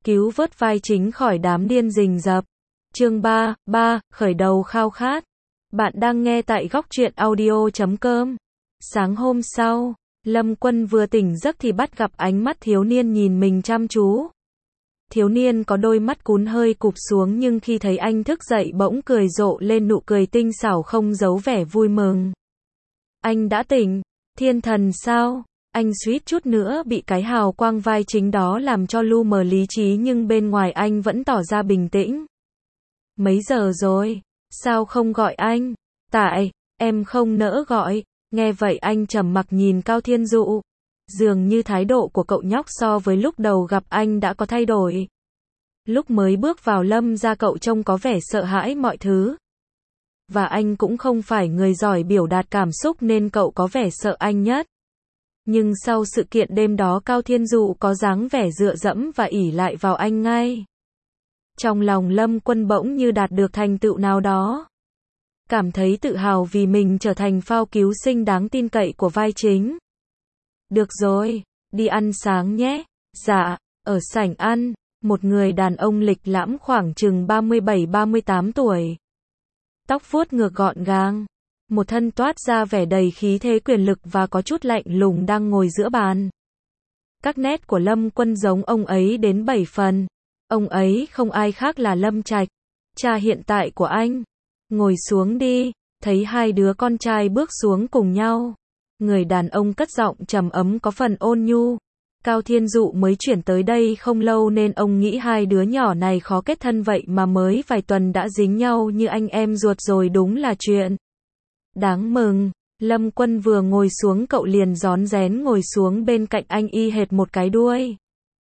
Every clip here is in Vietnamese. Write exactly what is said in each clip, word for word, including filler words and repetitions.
cứu vớt vai chính khỏi đám điên rình rập. Chương ba, ba, khởi đầu khao khát. Bạn đang nghe tại góc truyện audio chấm com. Sáng hôm sau, Lâm Quân vừa tỉnh giấc thì bắt gặp ánh mắt thiếu niên nhìn mình chăm chú. Thiếu niên có đôi mắt cún hơi cụp xuống nhưng khi thấy anh thức dậy bỗng cười rộ lên nụ cười tinh xảo không giấu vẻ vui mừng. Anh đã tỉnh, thiên thần sao? Anh suýt chút nữa bị cái hào quang vai chính đó làm cho lu mờ lý trí nhưng bên ngoài anh vẫn tỏ ra bình tĩnh. Mấy giờ rồi? Sao không gọi anh? Tại, em không nỡ gọi. Nghe vậy anh trầm mặc nhìn Cao Thiên Dụ. Dường như thái độ của cậu nhóc so với lúc đầu gặp anh đã có thay đổi. Lúc mới bước vào Lâm gia cậu trông có vẻ sợ hãi mọi thứ. Và anh cũng không phải người giỏi biểu đạt cảm xúc nên cậu có vẻ sợ anh nhất. Nhưng sau sự kiện đêm đó Cao Thiên Dụ có dáng vẻ dựa dẫm và ỷ lại vào anh ngay. Trong lòng Lâm Quân bỗng như đạt được thành tựu nào đó. Cảm thấy tự hào vì mình trở thành phao cứu sinh đáng tin cậy của vai chính. Được rồi, đi ăn sáng nhé. Dạ, ở sảnh ăn, một người đàn ông lịch lãm khoảng chừng ba mươi bảy ba mươi tám tuổi. Tóc vuốt ngược gọn gàng. Một thân toát ra vẻ đầy khí thế quyền lực và có chút lạnh lùng đang ngồi giữa bàn. Các nét của Lâm Quân giống ông ấy đến bảy phần. Ông ấy không ai khác là Lâm Trạch, cha hiện tại của anh. Ngồi xuống đi, thấy hai đứa con trai bước xuống cùng nhau. Người đàn ông cất giọng trầm ấm có phần ôn nhu. Cao Thiên Dụ mới chuyển tới đây không lâu nên ông nghĩ hai đứa nhỏ này khó kết thân vậy mà mới vài tuần đã dính nhau như anh em ruột rồi đúng là chuyện đáng mừng. Lâm Quân vừa ngồi xuống cậu liền rón rén ngồi xuống bên cạnh anh y hệt một cái đuôi.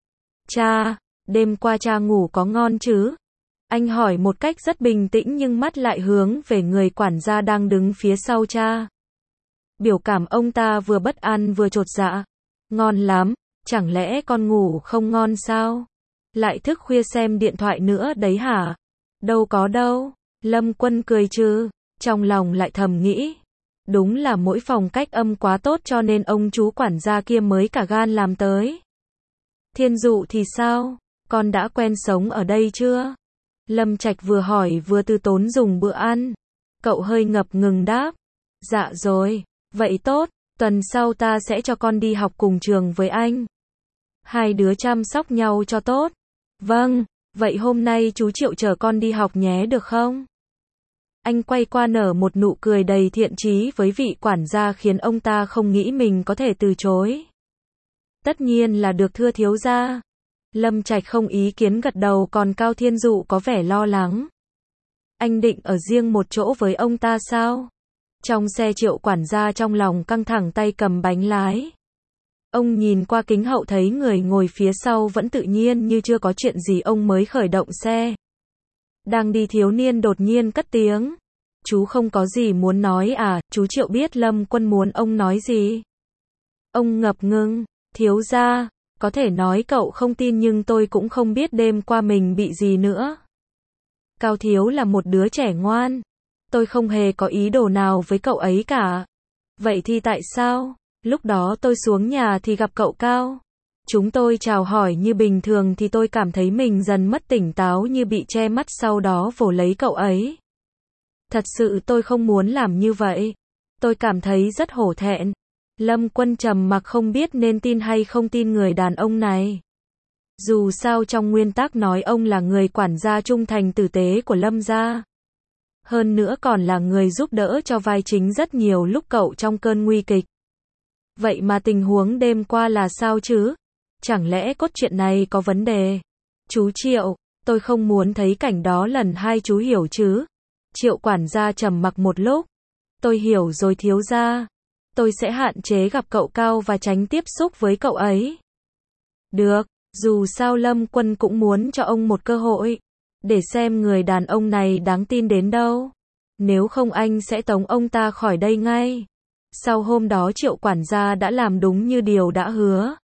Cha, đêm qua cha ngủ có ngon chứ? Anh hỏi một cách rất bình tĩnh nhưng mắt lại hướng về người quản gia đang đứng phía sau cha. Biểu cảm ông ta vừa bất an vừa chột dạ. Ngon lắm, chẳng lẽ con ngủ không ngon sao? Lại thức khuya xem điện thoại nữa đấy hả? Đâu có đâu. Lâm Quân cười trừ, trong lòng lại thầm nghĩ. Đúng là mỗi phòng cách âm quá tốt cho nên ông chú quản gia kia mới cả gan làm tới. Thiên Dụ thì sao? Con đã quen sống ở đây chưa? Lâm Trạch vừa hỏi vừa từ tốn dùng bữa ăn. Cậu hơi ngập ngừng đáp. Dạ rồi, vậy tốt, tuần sau ta sẽ cho con đi học cùng trường với anh. Hai đứa chăm sóc nhau cho tốt. Vâng, vậy hôm nay chú Triệu chở con đi học nhé được không? Anh quay qua nở một nụ cười đầy thiện chí với vị quản gia khiến ông ta không nghĩ mình có thể từ chối. Tất nhiên là được thưa thiếu gia. Lâm Trạch không ý kiến gật đầu còn Cao Thiên Dụ có vẻ lo lắng. Anh định ở riêng một chỗ với ông ta sao? Trong xe Triệu quản gia trong lòng căng thẳng tay cầm bánh lái. Ông nhìn qua kính hậu thấy người ngồi phía sau vẫn tự nhiên như chưa có chuyện gì ông mới khởi động xe. Đang đi thiếu niên đột nhiên cất tiếng. Chú không có gì muốn nói à? Chú Triệu biết Lâm Quân muốn ông nói gì. Ông ngập ngừng. Thiếu gia, có thể nói cậu không tin nhưng tôi cũng không biết đêm qua mình bị gì nữa. Cao Thiếu là một đứa trẻ ngoan. Tôi không hề có ý đồ nào với cậu ấy cả. Vậy thì tại sao? Lúc đó tôi xuống nhà thì gặp cậu Cao. Chúng tôi chào hỏi như bình thường thì tôi cảm thấy mình dần mất tỉnh táo như bị che mắt sau đó vồ lấy cậu ấy. Thật sự tôi không muốn làm như vậy. Tôi cảm thấy rất hổ thẹn. Lâm Quân trầm mặc không biết nên tin hay không tin người đàn ông này. Dù sao trong nguyên tắc nói ông là người quản gia trung thành tử tế của Lâm gia. Hơn nữa còn là người giúp đỡ cho vai chính rất nhiều lúc cậu trong cơn nguy kịch. Vậy mà tình huống đêm qua là sao chứ? Chẳng lẽ cốt truyện này có vấn đề? Chú Triệu, tôi không muốn thấy cảnh đó lần hai chú hiểu chứ? Triệu quản gia trầm mặc một lúc. Tôi hiểu rồi thiếu gia. Tôi sẽ hạn chế gặp cậu Cao và tránh tiếp xúc với cậu ấy. Được, dù sao Lâm Quân cũng muốn cho ông một cơ hội. Để xem người đàn ông này đáng tin đến đâu. Nếu không anh sẽ tống ông ta khỏi đây ngay. Sau hôm đó Triệu quản gia đã làm đúng như điều đã hứa.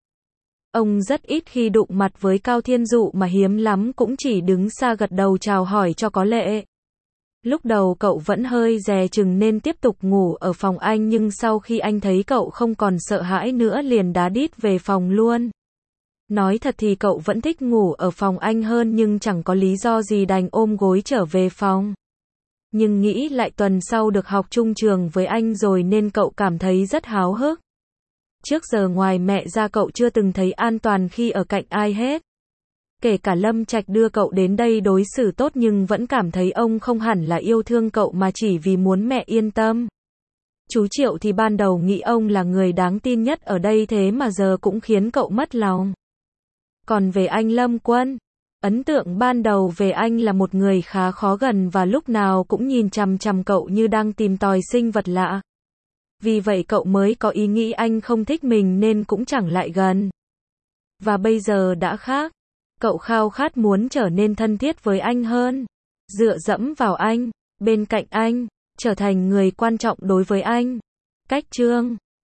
Ông rất ít khi đụng mặt với Cao Thiên Dụ mà hiếm lắm cũng chỉ đứng xa gật đầu chào hỏi cho có lệ. Lúc đầu cậu vẫn hơi dè chừng nên tiếp tục ngủ ở phòng anh nhưng sau khi anh thấy cậu không còn sợ hãi nữa liền đá đít về phòng luôn. Nói thật thì cậu vẫn thích ngủ ở phòng anh hơn nhưng chẳng có lý do gì đành ôm gối trở về phòng. Nhưng nghĩ lại tuần sau được học chung trường với anh rồi nên cậu cảm thấy rất háo hức. Trước giờ ngoài mẹ ra cậu chưa từng thấy an toàn khi ở cạnh ai hết. Kể cả Lâm Trạch đưa cậu đến đây đối xử tốt nhưng vẫn cảm thấy ông không hẳn là yêu thương cậu mà chỉ vì muốn mẹ yên tâm. Chú Triệu thì ban đầu nghĩ ông là người đáng tin nhất ở đây thế mà giờ cũng khiến cậu mất lòng. Còn về anh Lâm Quân, ấn tượng ban đầu về anh là một người khá khó gần và lúc nào cũng nhìn chằm chằm cậu như đang tìm tòi sinh vật lạ. Vì vậy cậu mới có ý nghĩ anh không thích mình nên cũng chẳng lại gần. Và bây giờ đã khác. Cậu khao khát muốn trở nên thân thiết với anh hơn. Dựa dẫm vào anh, bên cạnh anh, trở thành người quan trọng đối với anh. Cách chương